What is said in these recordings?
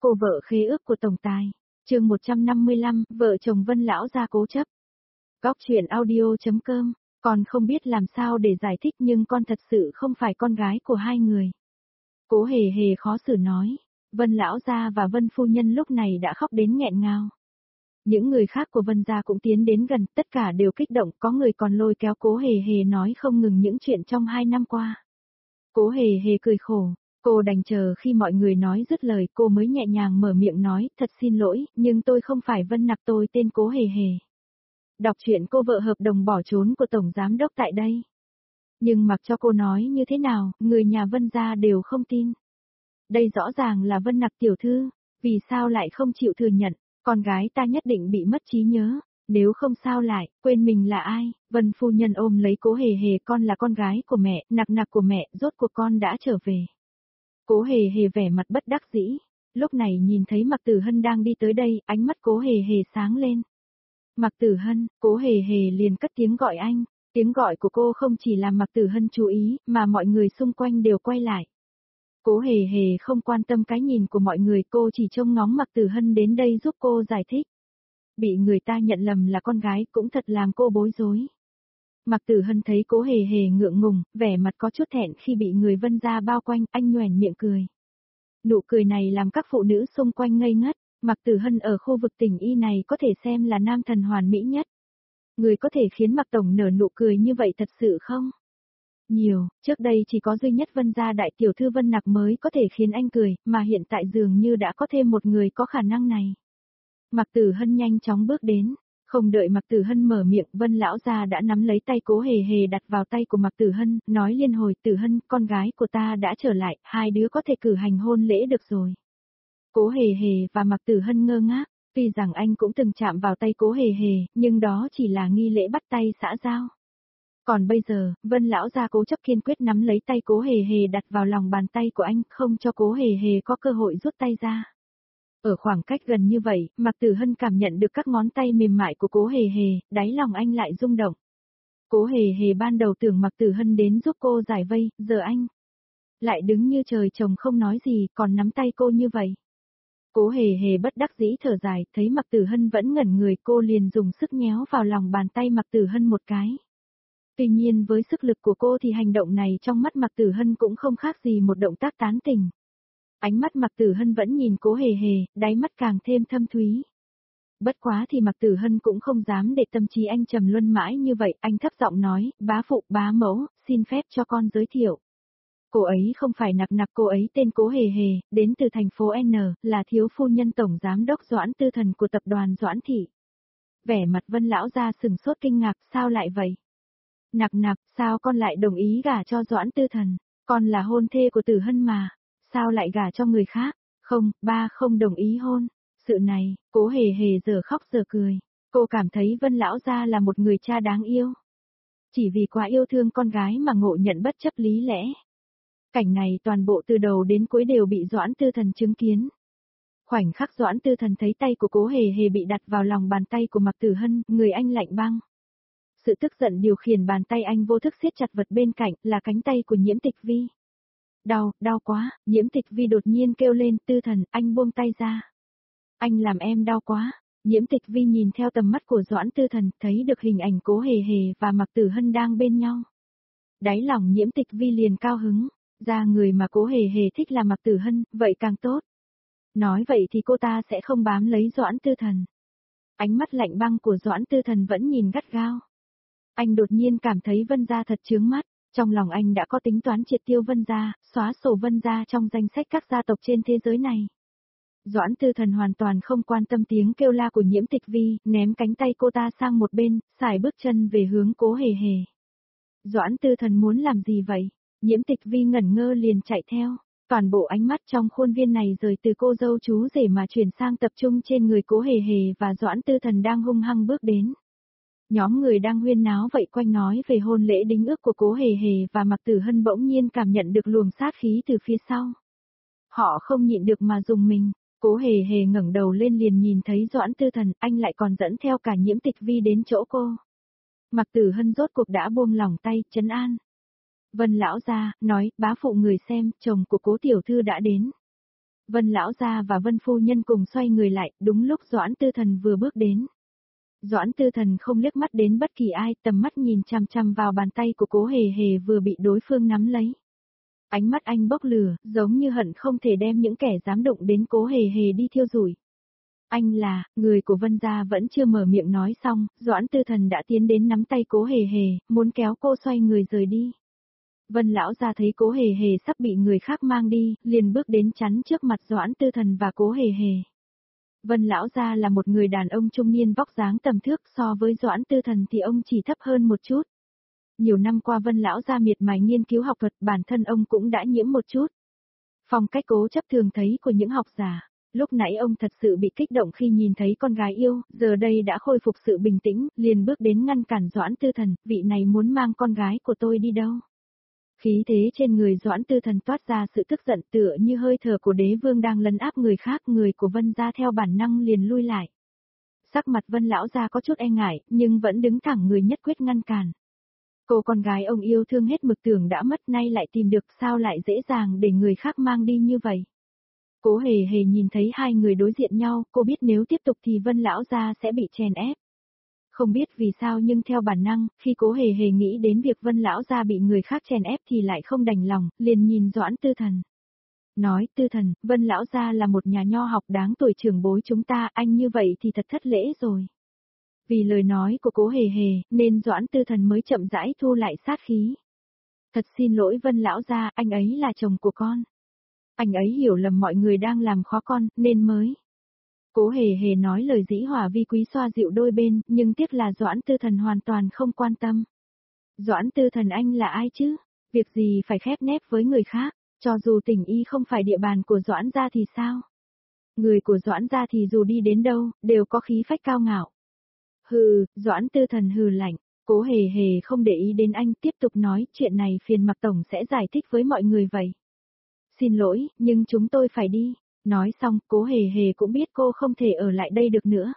Cô vợ khế ước của tổng tài. Chương 155, vợ chồng Vân lão gia cố chấp. Góc truyện audio.com. Con không biết làm sao để giải thích nhưng con thật sự không phải con gái của hai người. Cố hề hề khó xử nói. Vân lão gia và Vân phu nhân lúc này đã khóc đến nghẹn ngào. Những người khác của Vân gia cũng tiến đến gần, tất cả đều kích động, có người còn lôi kéo cố hề hề nói không ngừng những chuyện trong 2 năm qua. Cố hề hề cười khổ. Cô đành chờ khi mọi người nói dứt lời cô mới nhẹ nhàng mở miệng nói, thật xin lỗi, nhưng tôi không phải Vân Nặc, tôi tên Cố Hề Hề. Đọc truyện cô vợ hợp đồng bỏ trốn của Tổng Giám Đốc tại đây. Nhưng mặc cho cô nói như thế nào, người nhà Vân gia đều không tin. Đây rõ ràng là Vân Nặc tiểu thư, vì sao lại không chịu thừa nhận, con gái ta nhất định bị mất trí nhớ. Nếu không sao lại, quên mình là ai, Vân phu nhân ôm lấy Cố Hề Hề, con là con gái của mẹ, Nặc Nặc của mẹ, rốt cuộc con đã trở về. Cố Hề Hề vẻ mặt bất đắc dĩ, lúc này nhìn thấy Mạc Tử Hân đang đi tới đây, ánh mắt Cố Hề Hề sáng lên. Mạc Tử Hân, Cố Hề Hề liền cất tiếng gọi anh, tiếng gọi của cô không chỉ làm Mạc Tử Hân chú ý, mà mọi người xung quanh đều quay lại. Cố Hề Hề không quan tâm cái nhìn của mọi người, cô chỉ trông ngóng Mạc Tử Hân đến đây giúp cô giải thích. Bị người ta nhận lầm là con gái cũng thật làm cô bối rối. Mạc Tử Hân thấy Cố Hề Hề ngượng ngùng, vẻ mặt có chút thẹn khi bị người Vân gia bao quanh, anh nhoẻn miệng cười. Nụ cười này làm các phụ nữ xung quanh ngây ngất, Mạc Tử Hân ở khu vực tỉnh Y này có thể xem là nam thần hoàn mỹ nhất. Người có thể khiến Mạc Tổng nở nụ cười như vậy thật sự không? Nhiều, trước đây chỉ có duy nhất Vân gia đại tiểu thư Vân Nặc mới có thể khiến anh cười, mà hiện tại dường như đã có thêm một người có khả năng này. Mạc Tử Hân nhanh chóng bước đến. Không đợi Mạc Tử Hân mở miệng, Vân lão gia đã nắm lấy tay Cố Hề Hề đặt vào tay của Mạc Tử Hân, nói liên hồi, Tử Hân, con gái của ta đã trở lại, hai đứa có thể cử hành hôn lễ được rồi. Cố Hề Hề và Mạc Tử Hân ngơ ngác, tuy rằng anh cũng từng chạm vào tay Cố Hề Hề, nhưng đó chỉ là nghi lễ bắt tay xã giao. Còn bây giờ, Vân lão gia cố chấp kiên quyết nắm lấy tay Cố Hề Hề đặt vào lòng bàn tay của anh, không cho Cố Hề Hề có cơ hội rút tay ra. Ở khoảng cách gần như vậy, Mạc Tử Hân cảm nhận được các ngón tay mềm mại của Cố Hề Hề, đáy lòng anh lại rung động. Cố Hề Hề ban đầu tưởng Mạc Tử Hân đến giúp cô giải vây, giờ anh lại đứng như trời trồng không nói gì, còn nắm tay cô như vậy. Cố Hề Hề bất đắc dĩ thở dài, thấy Mạc Tử Hân vẫn ngẩn người, cô liền dùng sức nhéo vào lòng bàn tay Mạc Tử Hân một cái. Tuy nhiên với sức lực của cô thì hành động này trong mắt Mạc Tử Hân cũng không khác gì một động tác tán tỉnh. Ánh mắt Mạc Tử Hân vẫn nhìn Cố Hề Hề, đáy mắt càng thêm thâm thúy. Bất quá thì Mạc Tử Hân cũng không dám để tâm trí anh trầm luân mãi như vậy, anh thấp giọng nói, bá phụ, bá mẫu, xin phép cho con giới thiệu. Cô ấy không phải Nặc Nặc, cô ấy tên Cố Hề Hề, đến từ thành phố N, là thiếu phu nhân tổng giám đốc Doãn Tư Thần của tập đoàn Doãn Thị. Vẻ mặt Vân lão gia sừng sốt kinh ngạc, sao lại vậy? Nặc Nặc, sao con lại đồng ý gả cho Doãn Tư Thần? Con là hôn thê của Tử Hân mà. Sao lại gả cho người khác? Không, ba không đồng ý hôn. Sự này, Cố Hề Hề giờ khóc giờ cười. Cô cảm thấy Vân lão gia là một người cha đáng yêu. Chỉ vì quá yêu thương con gái mà ngộ nhận bất chấp lý lẽ. Cảnh này toàn bộ từ đầu đến cuối đều bị Doãn Tư Thần chứng kiến. Khoảnh khắc Doãn Tư Thần thấy tay của Cố Hề Hề bị đặt vào lòng bàn tay của Mạc Tử Hân, người anh lạnh băng. Sự tức giận điều khiển bàn tay anh vô thức siết chặt vật bên cạnh, là cánh tay của Nhiễm Tịch Vi. Đau, đau quá, Nhiễm Tịch Vi đột nhiên kêu lên, Tư Thần, anh buông tay ra. Anh làm em đau quá. Nhiễm Tịch Vi nhìn theo tầm mắt của Doãn Tư Thần, thấy được hình ảnh Cố Hề Hề và Mạc Tử Hân đang bên nhau. Đáy lòng Nhiễm Tịch Vi liền cao hứng, ra người mà Cố Hề Hề thích là Mạc Tử Hân, vậy càng tốt. Nói vậy thì cô ta sẽ không bám lấy Doãn Tư Thần. Ánh mắt lạnh băng của Doãn Tư Thần vẫn nhìn gắt gao. Anh đột nhiên cảm thấy Vân gia thật chướng mắt. Trong lòng anh đã có tính toán triệt tiêu Vân gia, xóa sổ Vân gia trong danh sách các gia tộc trên thế giới này. Doãn Tư Thần hoàn toàn không quan tâm tiếng kêu la của Nhiễm Tịch Vi, ném cánh tay cô ta sang một bên, sải bước chân về hướng Cố Hề Hề. Doãn Tư Thần muốn làm gì vậy? Nhiễm Tịch Vi ngẩn ngơ liền chạy theo. Toàn bộ ánh mắt trong khuôn viên này rời từ cô dâu chú rể mà chuyển sang tập trung trên người Cố Hề Hề và Doãn Tư Thần đang hung hăng bước đến. Nhóm người đang huyên náo vậy quanh nói về hôn lễ đính ước của Cố Hề Hề và Mạc Tử Hân bỗng nhiên cảm nhận được luồng sát khí từ phía sau. Họ không nhịn được mà dùng mình. Cố Hề Hề ngẩng đầu lên liền nhìn thấy Doãn Tư Thần, anh lại còn dẫn theo cả Nhiễm Tịch Vi đến chỗ cô. Mạc Tử Hân rốt cuộc đã buông lỏng tay, trấn an. Vân lão gia nói, bá phụ người xem, chồng của Cố tiểu thư đã đến. Vân lão gia và Vân phu nhân cùng xoay người lại, đúng lúc Doãn Tư Thần vừa bước đến. Doãn Tư Thần không liếc mắt đến bất kỳ ai, tầm mắt nhìn chằm chằm vào bàn tay của Cố Hề Hề vừa bị đối phương nắm lấy. Ánh mắt anh bốc lửa, giống như hận không thể đem những kẻ dám đụng đến Cố Hề Hề đi thiêu rủi. Anh là, người của Vân gia vẫn chưa mở miệng nói xong, Doãn Tư Thần đã tiến đến nắm tay Cố Hề Hề, muốn kéo cô xoay người rời đi. Vân lão gia thấy Cố Hề Hề sắp bị người khác mang đi, liền bước đến chắn trước mặt Doãn Tư Thần và Cố Hề Hề. Vân lão gia là một người đàn ông trung niên vóc dáng tầm thước, so với Doãn Tư Thần thì ông chỉ thấp hơn một chút. Nhiều năm qua Vân lão gia miệt mài nghiên cứu học thuật, bản thân ông cũng đã nhiễm một chút phong cách cố chấp thường thấy của những học giả. Lúc nãy ông thật sự bị kích động khi nhìn thấy con gái yêu, giờ đây đã khôi phục sự bình tĩnh, liền bước đến ngăn cản Doãn Tư Thần, vị này muốn mang con gái của tôi đi đâu? Khí thế trên người Doãn Tư Thần toát ra sự tức giận, tựa như hơi thở của đế vương đang lấn áp người khác, người của Vân gia theo bản năng liền lui lại. Sắc mặt Vân lão gia có chút e ngại, nhưng vẫn đứng thẳng người nhất quyết ngăn cản. Cô con gái ông yêu thương hết mực tưởng đã mất, nay lại tìm được, sao lại dễ dàng để người khác mang đi như vậy? Cố Hề Hề nhìn thấy hai người đối diện nhau, cô biết nếu tiếp tục thì Vân lão gia sẽ bị chèn ép. Không biết vì sao nhưng theo bản năng, khi Cố Hề Hề nghĩ đến việc Vân lão gia bị người khác chèn ép thì lại không đành lòng, liền nhìn Doãn Tư Thần. Nói, Tư Thần, Vân lão gia là một nhà nho học đáng tuổi trưởng bối chúng ta, anh như vậy thì thật thất lễ rồi. Vì lời nói của Cố Hề Hề, nên Doãn Tư Thần mới chậm rãi thu lại sát khí. Thật xin lỗi Vân lão gia, anh ấy là chồng của con. Anh ấy hiểu lầm mọi người đang làm khó con, nên mới. Cố Hề Hề nói lời dĩ hòa vi quý xoa dịu đôi bên, nhưng tiếc là Doãn Tư Thần hoàn toàn không quan tâm. Doãn Tư Thần anh là ai chứ? Việc gì phải khép nép với người khác, cho dù Tỉnh Y không phải địa bàn của Doãn gia thì sao? Người của Doãn gia thì dù đi đến đâu, đều có khí phách cao ngạo. Hừ, Doãn Tư Thần hừ lạnh, Cố Hề Hề không để ý đến anh, tiếp tục nói, chuyện này phiền Mạc tổng sẽ giải thích với mọi người vậy. Xin lỗi, nhưng chúng tôi phải đi. Nói xong, Cố Hề Hề cũng biết cô không thể ở lại đây được nữa.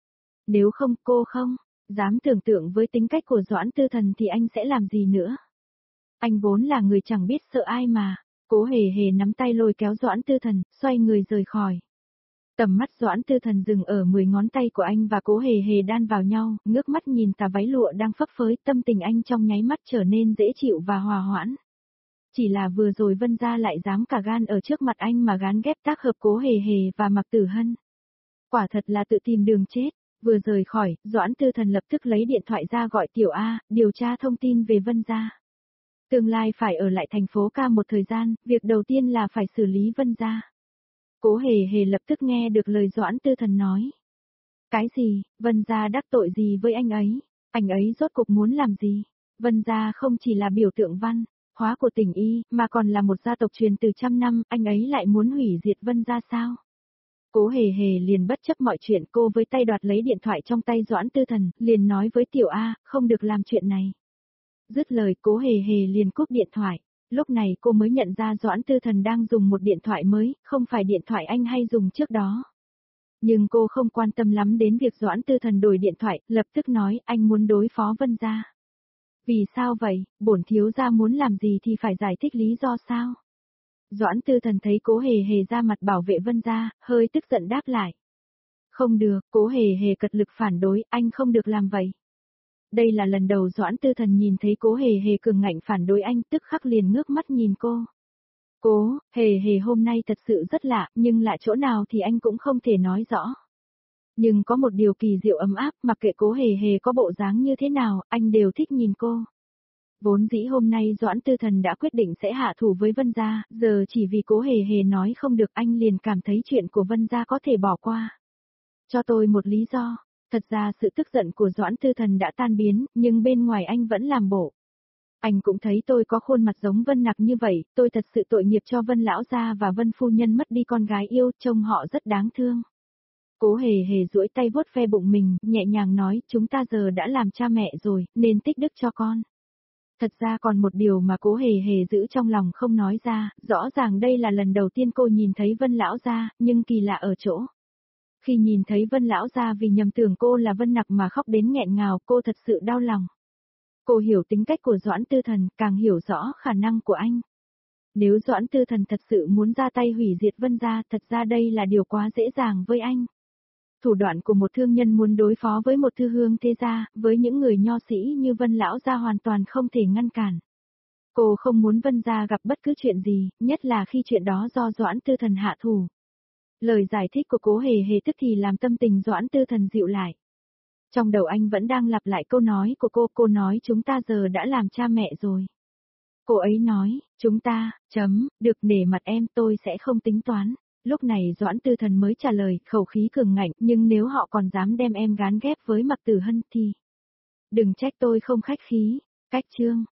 Nếu không, cô không dám tưởng tượng với tính cách của Doãn Tư Thần thì anh sẽ làm gì nữa. Anh vốn là người chẳng biết sợ ai mà. Cố Hề Hề nắm tay lôi kéo Doãn Tư Thần, xoay người rời khỏi. Tầm mắt Doãn Tư Thần dừng ở 10 ngón tay của anh và Cố Hề Hề đan vào nhau, ngước mắt nhìn tà váy lụa đang phấp phới, tâm tình anh trong nháy mắt trở nên dễ chịu và hòa hoãn. Chỉ là vừa rồi Vân gia lại dám cả gan ở trước mặt anh mà gán ghép tác hợp Cố Hề Hề và Mạc Tử Hân. Quả thật là tự tìm đường chết. Vừa rời khỏi, Doãn Tư Thần lập tức lấy điện thoại ra gọi Tiểu A, điều tra thông tin về Vân gia. Tương lai phải ở lại thành phố ca một thời gian, việc đầu tiên là phải xử lý Vân gia. Cố Hề Hề lập tức nghe được lời Doãn Tư Thần nói. Cái gì, Vân gia đắc tội gì với anh ấy? Anh ấy rốt cục muốn làm gì? Vân gia không chỉ là biểu tượng văn hóa của Tỉnh Y, mà còn là một gia tộc truyền từ trăm năm, anh ấy lại muốn hủy diệt Vân gia sao? Cố Hề Hề liền bất chấp mọi chuyện, cô với tay đoạt lấy điện thoại trong tay Doãn Tư Thần, liền nói với Tiểu A, không được làm chuyện này. Dứt lời Cố Hề Hề liền cúp điện thoại, lúc này cô mới nhận ra Doãn Tư Thần đang dùng một điện thoại mới, không phải điện thoại anh hay dùng trước đó. Nhưng cô không quan tâm lắm đến việc Doãn Tư Thần đổi điện thoại, lập tức nói anh muốn đối phó Vân gia. Vì sao vậy, bổn thiếu gia muốn làm gì thì phải giải thích lý do sao? Doãn Tư Thần thấy Cố Hề Hề ra mặt bảo vệ Vân gia, hơi tức giận đáp lại. Không được, Cố Hề Hề cật lực phản đối, anh không được làm vậy. Đây là lần đầu Doãn Tư Thần nhìn thấy Cố Hề Hề cường ngạnh phản đối anh, tức khắc liền ngước mắt nhìn cô. Cố Hề Hề hôm nay thật sự rất lạ, nhưng lạ chỗ nào thì anh cũng không thể nói rõ. Nhưng có một điều kỳ diệu ấm áp, mặc kệ Cố Hề Hề có bộ dáng như thế nào, anh đều thích nhìn cô. Vốn dĩ hôm nay Doãn Tư Thần đã quyết định sẽ hạ thủ với Vân gia, giờ chỉ vì Cố Hề Hề nói không được anh liền cảm thấy chuyện của Vân gia có thể bỏ qua. Cho tôi một lý do, thật ra sự tức giận của Doãn Tư Thần đã tan biến, nhưng bên ngoài anh vẫn làm bộ. Anh cũng thấy tôi có khuôn mặt giống Vân Nặc như vậy, tôi thật sự tội nghiệp cho Vân lão gia và Vân phu nhân mất đi con gái yêu, trông họ rất đáng thương. Cố Hề Hề duỗi tay vuốt ve bụng mình, nhẹ nhàng nói, chúng ta giờ đã làm cha mẹ rồi, nên tích đức cho con. Thật ra còn một điều mà Cố Hề Hề giữ trong lòng không nói ra, rõ ràng đây là lần đầu tiên cô nhìn thấy Vân lão gia, nhưng kỳ lạ ở chỗ. Khi nhìn thấy Vân lão gia vì nhầm tưởng cô là Vân Nặc mà khóc đến nghẹn ngào, cô thật sự đau lòng. Cô hiểu tính cách của Doãn Tư Thần, càng hiểu rõ khả năng của anh. Nếu Doãn Tư Thần thật sự muốn ra tay hủy diệt Vân gia, thật ra đây là điều quá dễ dàng với anh. Thủ đoạn của một thương nhân muốn đối phó với một thư hương thế gia, với những người nho sĩ như Vân lão gia hoàn toàn không thể ngăn cản. Cô không muốn Vân gia gặp bất cứ chuyện gì, nhất là khi chuyện đó do Doãn Tư Thần hạ thủ. Lời giải thích của Cố Hề Hề tức thì làm tâm tình Doãn Tư Thần dịu lại. Trong đầu anh vẫn đang lặp lại câu nói của cô nói chúng ta giờ đã làm cha mẹ rồi. Cô ấy nói, chúng ta, được nể mặt em tôi sẽ không tính toán. Lúc này Doãn Tư Thần mới trả lời, khẩu khí cường ngạnh, nhưng nếu họ còn dám đem em gán ghép với Mạc Tử Hân thì... Đừng trách tôi không khách khí, cách chương.